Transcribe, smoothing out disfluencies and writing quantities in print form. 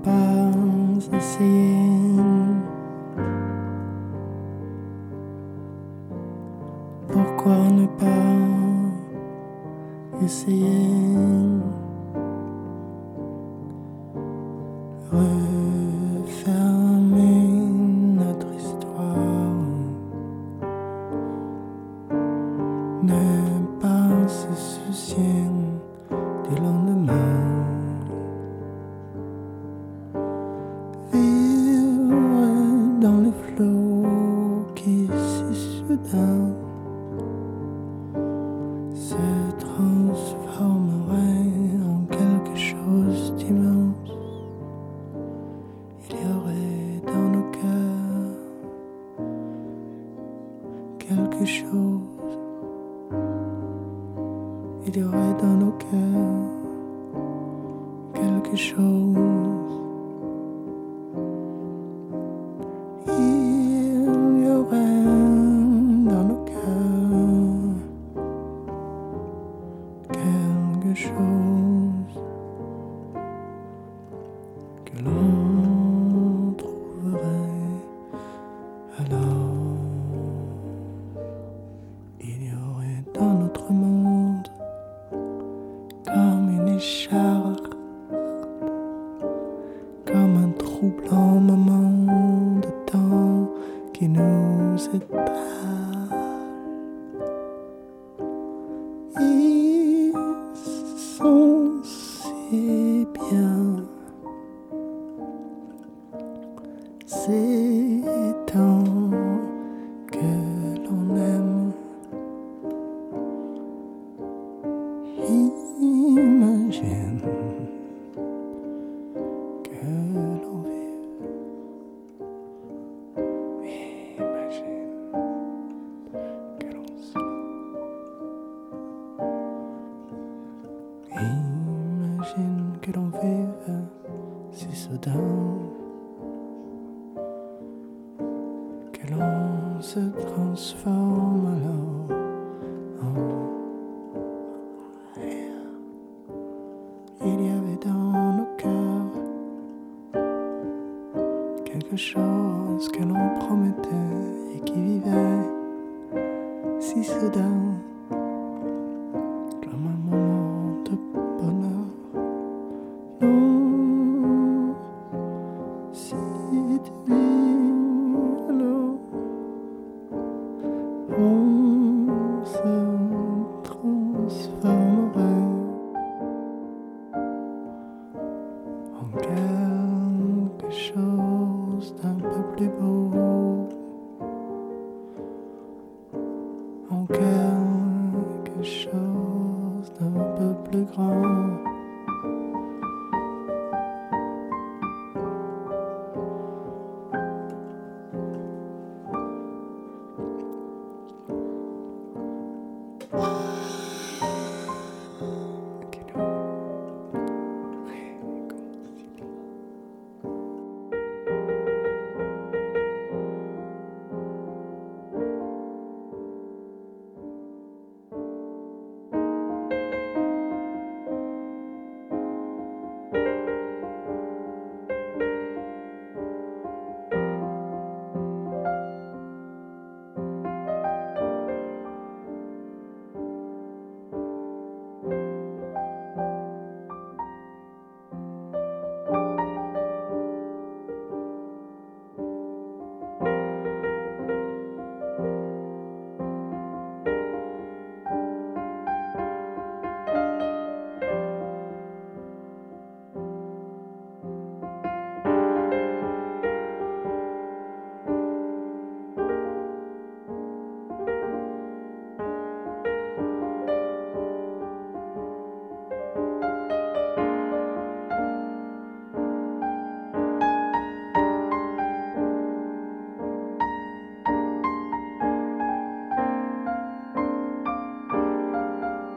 pas essayer? Pourquoi ne pas essayer? Refermer notre histoire, ne pas se soucier du lendemain, vivre dans les flots qui si soudain se transformeraient en quelque chose d'immense. Il y aurait dans nos cœurs quelque chose. Il y aurait dans nos cœurs quelque chose. Il y aurait dans nos cœurs quelque chose que l'on trouverait alors. Il y aurait dans notre monde comme une écharpe, comme un troublant moment de temps qui nous étale. Ils sont si bien, ces temps que l'on aime. Imagine que l'on vive. Imagine que l'on soit. Imagine que l'on vive si soudain, que l'on se transforme alors en rien. Il y avait dans nos cœurs quelque chose que l'on promettait et qui vivait si soudain, comme un moment de bonheur. Non, si tu vis alors, on se transformerait en quelque chose d'un peu plus beau, en quelque chose d'un peu plus grand.